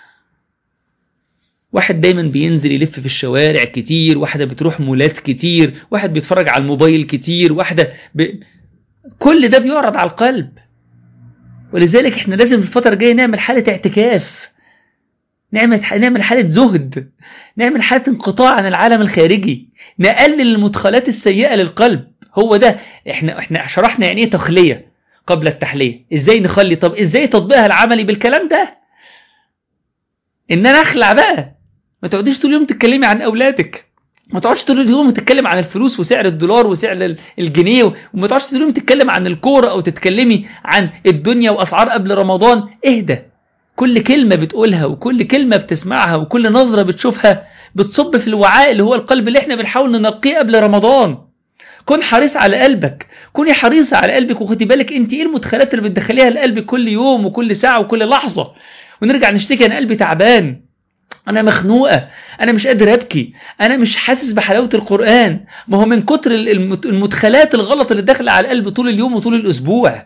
Speaker 1: واحد دايما بينزل يلف في الشوارع كتير، واحدة بتروح مولات كتير، واحد بيتفرج على الموبايل كتير، كل ده بيعرض على القلب. ولذلك احنا لازم في الفترة الجاية نعمل حالة اعتكاف، نعمل حالة زهد، نعمل حالة انقطاع عن العالم الخارجي، نقلل المدخلات السيئة للقلب. هو ده احنا شرحنا يعني ايه تخلية قبل التحلية، ازاي نخلي. طب ازاي تطبيقها العملي بالكلام ده؟ ان انا اخلع بقى، ما تقعديش طول اليوم تتكلمي عن اولادك، ما تقعدش طول اليوم تتكلم عن الفلوس وسعر الدولار وسعر الجنيه، وما تقعدش طول اليوم تتكلم عن الكورة او تتكلمي عن الدنيا واسعار قبل رمضان. اهدى، كل كلمة بتقولها وكل كلمة بتسمعها وكل نظرة بتشوفها بتصب في الوعاء اللي هو القلب اللي احنا بنحاول ننقيه قبل رمضان. كن حريص على قلبك، كوني حريصة على قلبك، وخدي بالك انت ايه المدخلات اللي بتدخليها لقلبك كل يوم وكل ساعة وكل لحظة. ونرجع نشتكي انا قلبي تعبان، انا مخنوقة، انا مش قادر ابكي، انا مش حاسس بحلاوة القرآن. ما هو من كتر المدخلات الغلط اللي داخله على القلب طول اليوم وطول الاسبوع،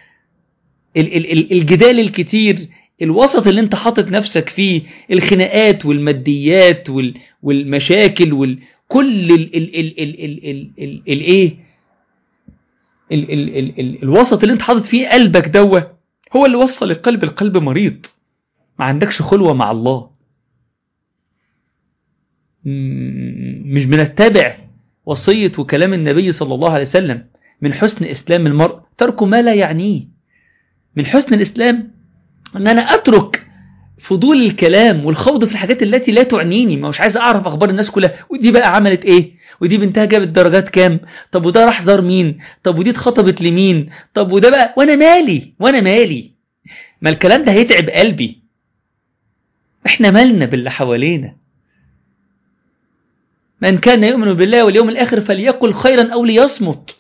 Speaker 1: الجدال الكتير، الوسط اللي انت حاطط نفسك فيه، الخناقات والماديات والمشاكل وكل الوسط اللي انت حاطط فيه قلبك دوه هو اللي وصل القلب مريض، ما عندكش خلوة مع الله، مش بنتبع وصية وكلام النبي صلى الله عليه وسلم. من حسن إسلام المرء ترك ما لا يعنيه. من حسن الإسلام أن أنا أترك فضول الكلام والخوض في الحاجات التي لا تعنيني، ما مش عايز أعرف أخبار الناس كلها، ودي بقى عملت إيه، ودي بنتها جابت درجات كام، طب وده راح زار مين، طب ودي اتخطبت لمين، طب وده بقى، وأنا مالي. ما الكلام ده هيتعب قلبي. إحنا مالنا باللي حوالينا. من كان يؤمن بالله واليوم الآخر فليقل خيرا أو ليصمت.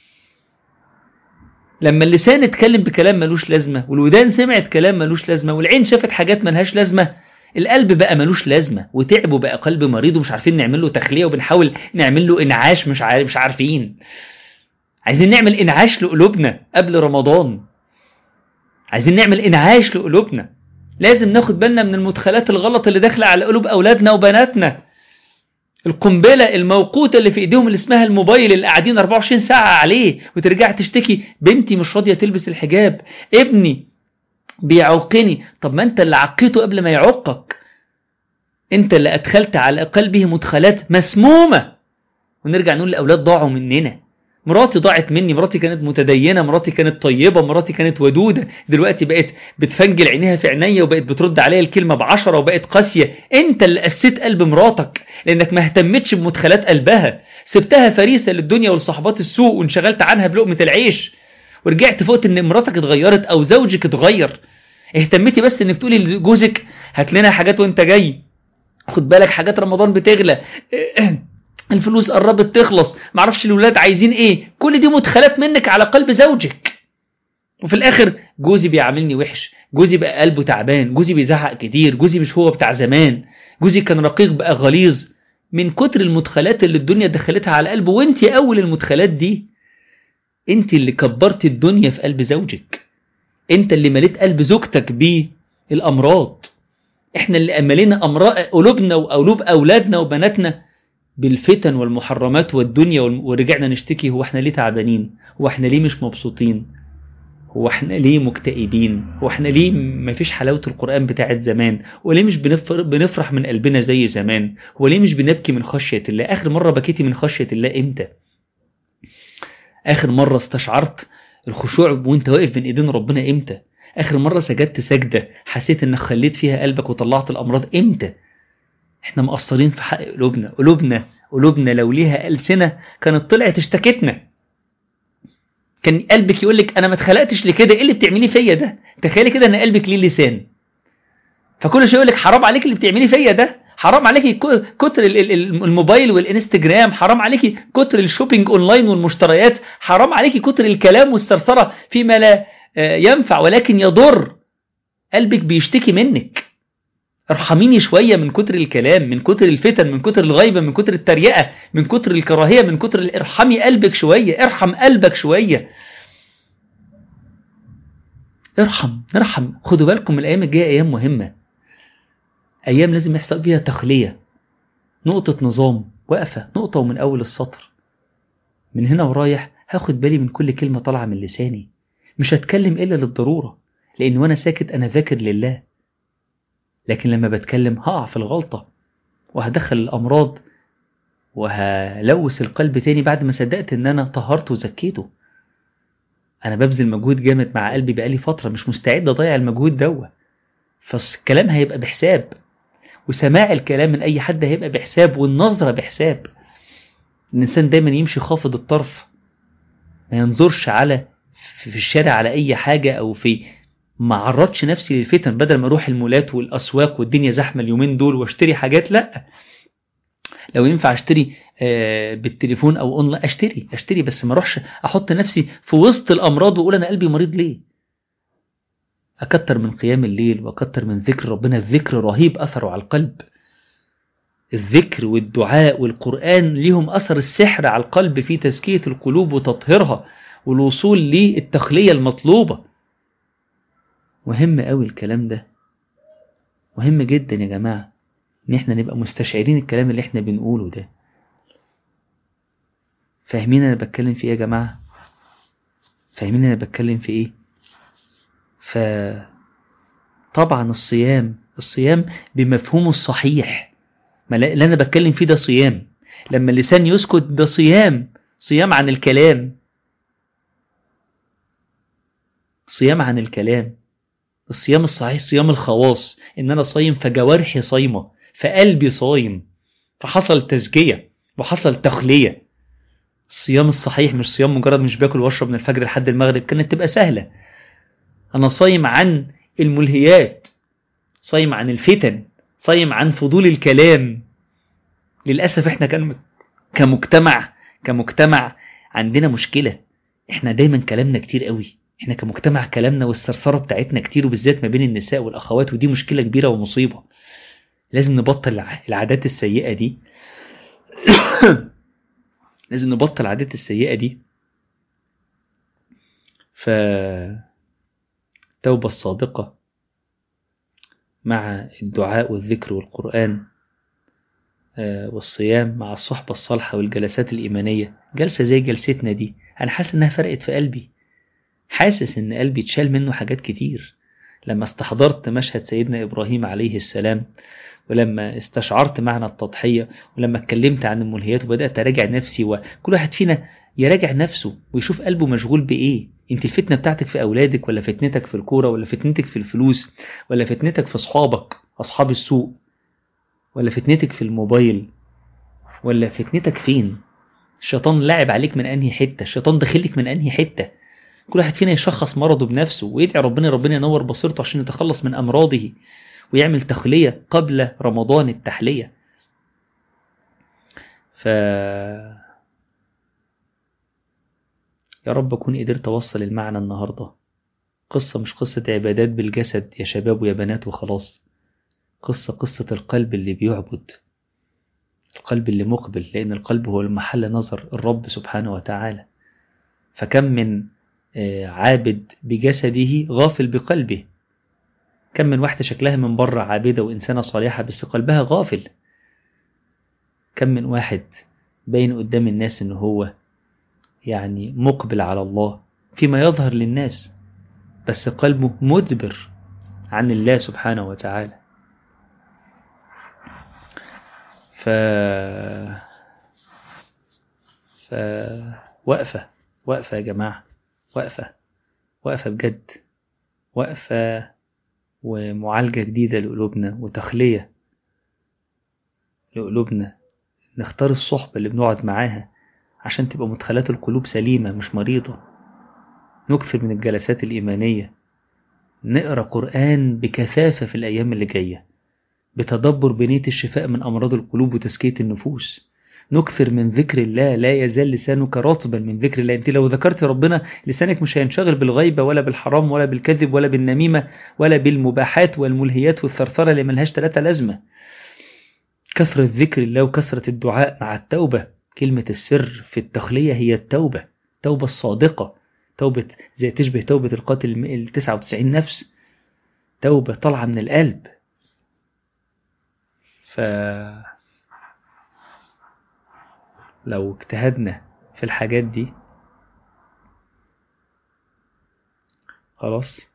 Speaker 1: لما اللسان اتكلم بكلام ملوش لازمة، والودان سمعت كلام ملوش لازمة، والعين شافت حاجات ملهاش لازمة، القلب بقى ملوش لازمة وتعبه، بقى قلب مريض ومش عارفين نعمل له تخلية، وبنحاول نعمل له إنعاش، مش عارفين. عايزين نعمل إنعاش لقلوبنا قبل رمضان، عايزين نعمل إنعاش لقلوبنا. لازم ناخد بالنا من المدخلات الغلط اللي داخله على قلوب أولادنا وبناتنا. القنبلة الموقوتة اللي في ايديهم اللي اسمها الموبايل، اللي قاعدين 24 ساعة عليه، وترجع تشتكي بنتي مش راضية تلبس الحجاب، ابني بيعوقني. طب ما انت اللي عقيته قبل ما يعوقك، انت اللي ادخلت على قلبه مدخلات مسمومة. ونرجع نقول الأولاد ضاعوا مننا. مراتي ضاعت مني، مراتي كانت متدينة، مراتي كانت طيبة، مراتي كانت ودودة، دلوقتي بقت بتفنجل عينيها في عينيا وبقت بترد عليا الكلمة ب10 وبقت قاسية. انت اللي قسيت قلب مراتك لانك ما اهتمتش بمدخلات قلبها، سبتها فريسة للدنيا ولصحبات السوق وانشغلت عنها بلقمة العيش، ورجعت فوقت ان مراتك اتغيرت او زوجك اتغير. اهتمتي بس انك تقولي لجوزك هات لنا حاجات وانت جاي، خد بالك حاجات رمضان بتغلى، الفلوس قربت تخلص، معرفش الولاد عايزين ايه. كل دي مدخلات منك على قلب زوجك. وفي الاخر جوزي بيعاملني وحش، جوزي بقى قلبه تعبان، جوزي بيزعق كتير، جوزي مش هو بتاع زمان، جوزي كان رقيق بقى غليظ، من كتر المدخلات اللي الدنيا دخلتها على قلبه. وانت اول المدخلات دي، انت اللي كبرت الدنيا في قلب زوجك، انت اللي مليت قلب زوجتك بالامراض. احنا اللي املينا امراض قلوبنا وقلوب اولادنا وبناتنا بالفتن والمحرمات والدنيا، ورجعنا نشتكي هو احنا ليه تعبانين، هو احنا ليه مش مبسوطين، هو احنا ليه مكتئبين، هو احنا ليه مفيش حلاوة القرآن بتاعت زمان، وليه مش بنفرح من قلبنا زي زمان، هو ليه مش بنبكي من خشية الله. آخر مرة بكيتي من خشية الله امتى؟ آخر مرة استشعرت الخشوع وانت واقف بين ايدين ربنا امتى؟ آخر مرة سجدت سجدة حسيت انك خليت فيها قلبك وطلعت الأمراض امتى؟ احنا مقصرين في حق قلوبنا لو ليها ألسنة كانت طلعت اشتكتنا. كان قلبك يقولك أنا ما اتخلقتش لكده، إيه اللي بتعمليه فيا ده؟ تخيلي كده أن قلبك ليه لسان، فكل شيء يقولك حرام عليك اللي بتعمليه فيا ده، حرام عليكي كتر الموبايل والانستجرام، حرام عليكي كتر الشوبينج اونلاين والمشتريات، حرام عليكي كتر الكلام والثرثرة فيما لا ينفع ولكن يضر. قلبك بيشتكي منك، ارحميني شوية من كتر الكلام، من كتر الفتن، من كتر الغيبة، من كتر التريقة، من كتر الكراهية، من كتر ارحمي قلبك شوية، ارحم قلبك شوية، نرحم. خدوا بالكم من الأيام الجاية أيام مهمة، أيام لازم يحصل فيها تخلية، نقطة نظام واقفة، نقطة ومن أول السطر، من هنا ورايح هاخد بالي من كل كلمة طالعة من لساني، مش هتكلم إلا للضرورة، لأن وأنا ساكت أنا ذاكر لله، لكن لما بتكلم هقع في الغلطة وهدخل الأمراض وهلوث القلب تاني بعد ما صدقت إن أنا طهرت وزكيته. أنا ببذل مجهود جامد مع قلبي بقالي فترة، مش مستعد أضيع المجهود دوه، فالكلام هيبقى بحساب، وسماع الكلام من أي حد هيبقى بحساب، والنظرة بحساب. الإنسان دايما يمشي خافض الطرف، ما ينظرش في الشارع على أي حاجة، أو ما عرضش نفسي للفتن، بدل ما أروح المولات والأسواق والدنيا زحمة اليومين دول واشتري حاجات، لأ، لو ينفع اشتري بالتليفون أو أونلاين اشتري، بس ما اروحش أحط نفسي في وسط الأمراض وأقول أنا قلبي مريض ليه. أكتر من قيام الليل وأكتر من ذكر ربنا، الذكر رهيب أثره على القلب، الذكر والدعاء والقرآن ليهم أثر السحر على القلب في تزكية القلوب وتطهيرها والوصول للتخلية المطلوبة. مهم قوي الكلام ده، مهم جدا يا جماعة ان احنا نبقى مستشعرين الكلام اللي احنا بنقوله ده. فاهمين انا بتكلم في ايه يا جماعة؟ فاهمين انا بتكلم في ايه؟ فطبعا الصيام بمفهومه الصحيح، ما اللي انا بتكلم فيه ده صيام، لما اللسان يسكت ده صيام عن الكلام، صيام عن الكلام. الصيام الصحيح صيام الخواص، ان انا صايم فجوارحي صايمة، فقلبي صايم، فحصل تزكية وحصل تخلية. الصيام الصحيح مش صيام مجرد مش باكل واشرب من الفجر لحد المغرب، كانت تبقى سهلة. انا صايم عن الملهيات، صايم عن الفتن، صايم عن فضول الكلام. للأسف احنا كمجتمع عندنا مشكلة، احنا دايما كلامنا كتير قوي، احنا كمجتمع كلامنا والثرثرة بتاعتنا كتير، وبالذات ما بين النساء والأخوات، ودي مشكلة كبيرة ومصيبة. لازم نبطل العادات السيئة دي لازم نبطل العادات السيئة دي. فالتوبة الصادقة مع الدعاء والذكر والقرآن والصيام مع الصحبة الصالحة والجلسات الإيمانية، جلسة زي جلستنا دي أنا حاسس إنها فرقت في قلبي، حاسس إن قلبي اتشال منه حاجات كتير لما استحضرت مشهد سيدنا إبراهيم عليه السلام، ولما استشعرت معنى التضحية، ولما اتكلمت عن الملهيات وبدأت أراجع نفسي. وكل واحد فينا يراجع نفسه ويشوف قلبه مشغول بإيه. انت الفتنة بتاعتك في أولادك، ولا فتنتك في الكورة، ولا فتنتك في الفلوس، ولا فتنتك في أصحابك أصحاب السوء، ولا فتنتك في الموبايل، ولا فتنتك فين؟ الشيطان لعب عليك من أنهي حتة؟ الشيطان دخلك من أنهي حتة؟ كل واحد فينا يشخص مرضه بنفسه ويدعي ربنا ينور بصيرته عشان يتخلص من أمراضه ويعمل تخلية قبل رمضان التحلية. يا رب أكون قدرت أوصل المعنى النهاردة. قصة مش قصة عبادات بالجسد يا شباب ويا بنات وخلاص، قصة القلب اللي بيعبد، القلب اللي مقبل، لأن القلب هو المحل نظر الرب سبحانه وتعالى. فكم من عابد بجسده غافل بقلبه، كم من واحدة شكلها من بره عابدة وإنسانة صالحة بس قلبها غافل، كم من واحد باين قدام الناس إنه هو يعني مقبل على الله فيما يظهر للناس، بس قلبه مدبر عن الله سبحانه وتعالى. وقفة يا جماعة، وقفة بجد، وقفة ومعالجة جديدة لقلوبنا وتخلية لقلوبنا. نختار الصحبة اللي بنقعد معاها عشان تبقى مدخلات القلوب سليمة مش مريضة. نكثر من الجلسات الإيمانية، نقرأ قرآن بكثافة في الأيام اللي جاية بتدبر بنية الشفاء من أمراض القلوب وتزكية النفوس. نكثر من ذكر الله، لا يزال لسانك رطبا من ذكر الله. انت لو ذكرت ربنا لسانك مش هينشغل بالغيبة ولا بالحرام ولا بالكذب ولا بالنميمة ولا بالمباحات والملهيات والثرثرة اللي ملهاش 3 لازمة. كثرة ذكر الله وكثرة الدعاء مع التوبة. كلمة السر في التخلية هي التوبة، توبة الصادقة، توبة زي تشبه توبة القاتل 99 نفس، توبة طالعة من القلب. لو اجتهدنا في الحاجات دي خلاص،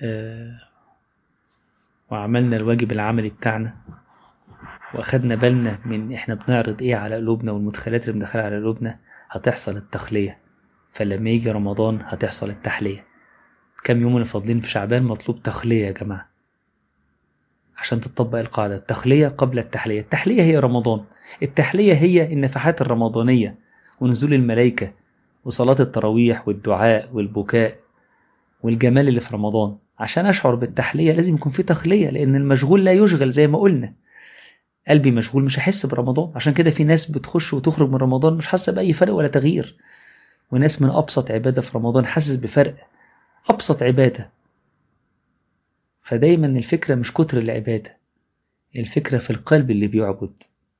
Speaker 1: وعملنا الواجب العملي بتاعنا واخدنا بالنا من احنا بنعرض ايه على قلوبنا والمدخلات اللي بندخلها على قلوبنا، هتحصل التخلية. فلما يجي رمضان هتحصل التحلية. كم يوم اللي فاضلين في شعبان مطلوب تخلية يا جماعة عشان تطبق القاعدة، التخلية قبل التحلية. التحلية هي رمضان، التحلية هي النفحات الرمضانية ونزول الملائكة وصلاة التراويح والدعاء والبكاء والجمال اللي في رمضان. عشان أشعر بالتحلية لازم يكون في تخلية، لأن المشغول لا يشغل زي ما قلنا. قلبي مشغول مش هحس برمضان. عشان كده في ناس بتخش وتخرج من رمضان مش حاسة بأي فرق ولا تغيير، وناس من أبسط عبادة في رمضان حاسس بفرق، أبسط عبادة. فدايما الفكرة مش كتر العبادة، الفكرة في القلب اللي بيعبد.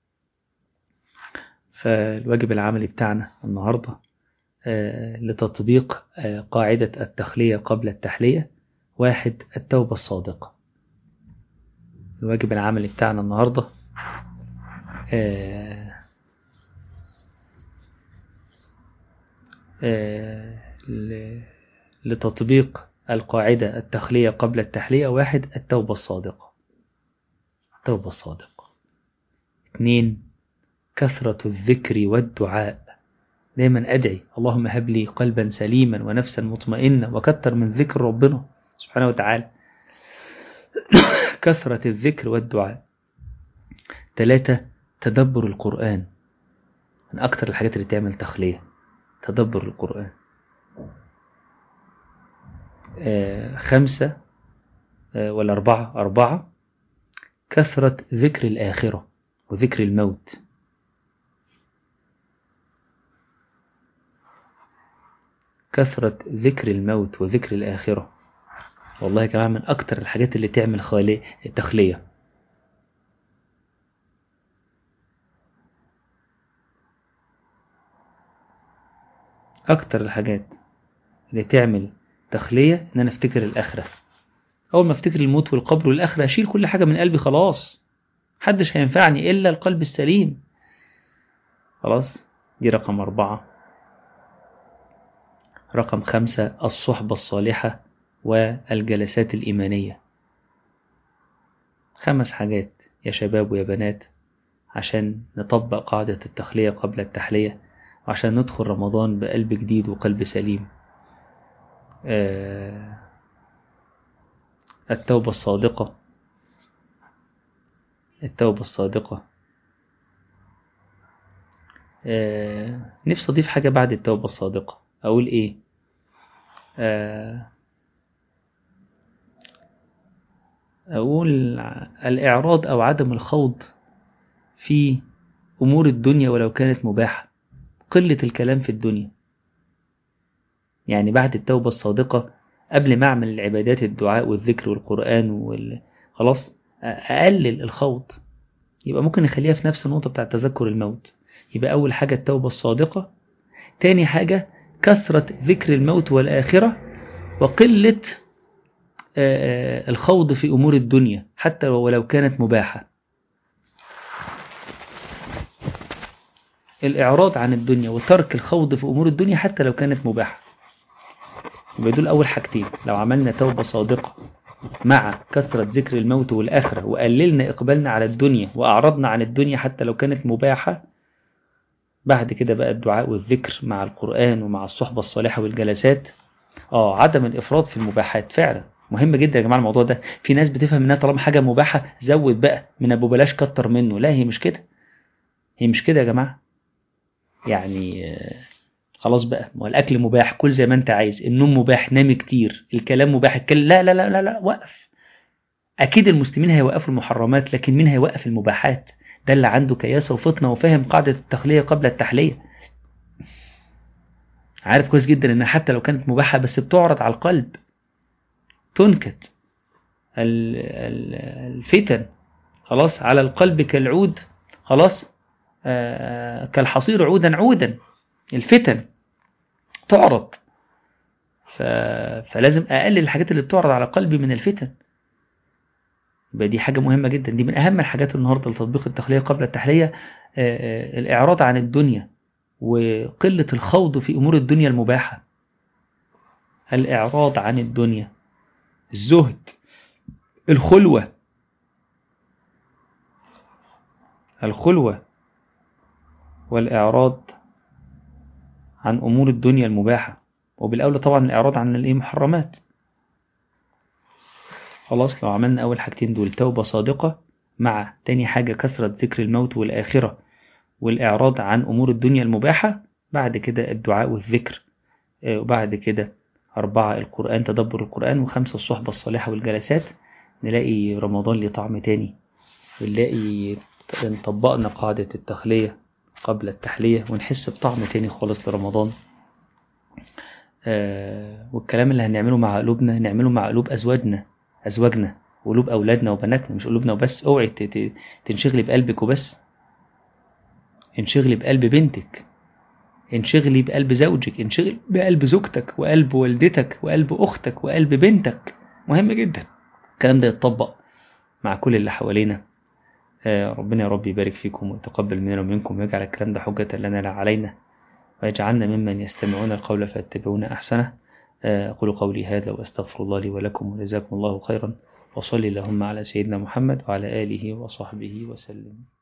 Speaker 1: فالواجب العملي بتاعنا النهاردة لتطبيق قاعدة التخلية قبل التحلية. 1. التوبة الصادقة. الواجب العملي بتاعنا النهاردة لتطبيق القاعدة التخلية قبل التحلية. 1. التوبة الصادقة، التوبة الصادقة. 2. كثرة الذكر والدعاء. دايما أدعي اللهم هب لي قلبا سليما ونفسا مطمئنة، وكثر من ذكر ربنا سبحانه وتعالى. كثرة الذكر والدعاء. 3. تدبر القرآن. من أكثر الحاجات اللي تعمل تخلية تدبر القرآن. 5 ولا 4 كثرة ذكر الآخرة وذكر الموت. كثرة ذكر الموت وذكر الآخرة والله يا جماعة من أكتر الحاجات اللي تعمل تخلية. أكتر الحاجات اللي تعمل تخلية إن أنا أفتكر الآخرة. أول ما أفتكر الموت والقبر والآخرة أشيل كل حاجة من قلبي خلاص، محدش هينفعني إلا القلب السليم. خلاص، دي رقم 4. رقم 5 الصحبة الصالحة والجلسات الإيمانية. 5 حاجات يا شباب ويا بنات عشان نطبق قاعدة التخلية قبل التحلية، وعشان ندخل رمضان بقلب جديد وقلب سليم. التوبة الصادقة، التوبة الصادقة. نفسي أضيف حاجة بعد التوبة الصادقة. أقول إيه؟ أقول الإعراض أو عدم الخوض في أمور الدنيا ولو كانت مباحة. قلة الكلام في الدنيا. يعني بعد التوبة الصادقة قبل ما أعمل العبادات الدعاء والذكر والقرآن خلاص أقلل الخوض. يبقى ممكن نخليها في نفس النقطة بتاعت تذكر الموت. يبقى أول حاجة التوبة الصادقة. تاني حاجة كثرة ذكر الموت والآخرة وقلة الخوض في أمور الدنيا حتى ولو كانت مباحة. الإعراض عن الدنيا وترك الخوض في أمور الدنيا حتى لو كانت مباحة. يبقى دول أول حاجتين. لو عملنا توبة صادقة مع كثرة ذكر الموت والآخرة وقللنا إقبالنا على الدنيا وأعرضنا عن الدنيا حتى لو كانت مباحة، بعد كده بقى الدعاء والذكر مع القرآن ومع الصحبة الصالحة والجلسات. عدم الإفراط في المباحات فعلا مهم جدا يا جماعة. الموضوع ده في ناس بتفهم انها طالما حاجة مباحة زود بقى من أبو بلاش كتر منه. لا، هي مش كده، هي مش كده يا جماعة. يعني خلاص بقى، ما الأكل مباح، كل زي ما أنت عايز، النوم مباح، نام كتير، الكلام مباح، لا لا لا لا لا، وقف. أكيد المسلمين هيوقفوا المحرمات، لكن مين هيوقف المباحات؟ ده اللي عنده كياسة وفطنة وفاهم قاعدة التخلية قبل التحلية. عارف كويس جدا إن حتى لو كانت مباحة بس بتعرض على القلب، تنكت الفتن خلاص على القلب كالعود، خلاص كالحصير عودا عودا، الفتن تعرض. فلازم أقلل الحاجات اللي بتعرض على قلبي من الفتن. يبقى دي حاجة مهمة جدا، دي من أهم الحاجات النهاردة لتطبيق التخلية قبل التحلية. الإعراض عن الدنيا وقلة الخوض في أمور الدنيا المباحة. الإعراض عن الدنيا، الزهد، الخلوة والإعراض عن أمور الدنيا المباحة، وبالأولى طبعا الإعراض عن المحرمات. خلاص، لو عملنا أول حاجتين دول، توبة صادقة مع تاني حاجة كثرة ذكر الموت والآخرة والإعراض عن أمور الدنيا المباحة، بعد كده الدعاء والذكر، وبعد كده 4 القرآن، تدبر القرآن، و5 الصحبة الصالحة والجلسات، نلاقي رمضان ليه طعم تاني، ونلاقي طبقنا قاعدة التخلية قبل التحلية، ونحس بطعم تاني خالص لرمضان. والكلام اللي هنعمله مع قلوبنا نعمله مع قلوب أزواجنا وقلوب أولادنا وبناتنا، مش قلوبنا وبس. اوعي تنشغلي بقلبك وبس، انشغلي بقلب بنتك، انشغلي بقلب زوجك، انشغلي بقلب زوجتك وقلب والدتك وقلب أختك وقلب بنتك. مهم جدا الكلام ده يتطبق مع كل اللي حوالينا. ربنا يا رب يبارك فيكم ويتقبل مننا ومنكم، ويجعل الكلام ده حجة لنا لا علينا، ويجعلنا ممن يستمعون القول فيتبعون أحسنه. أقول قولي هذا وأستغفر الله لي ولكم، وجزاكم الله خيرا، وصلي اللهم على سيدنا محمد وعلى آله وصحبه وسلم.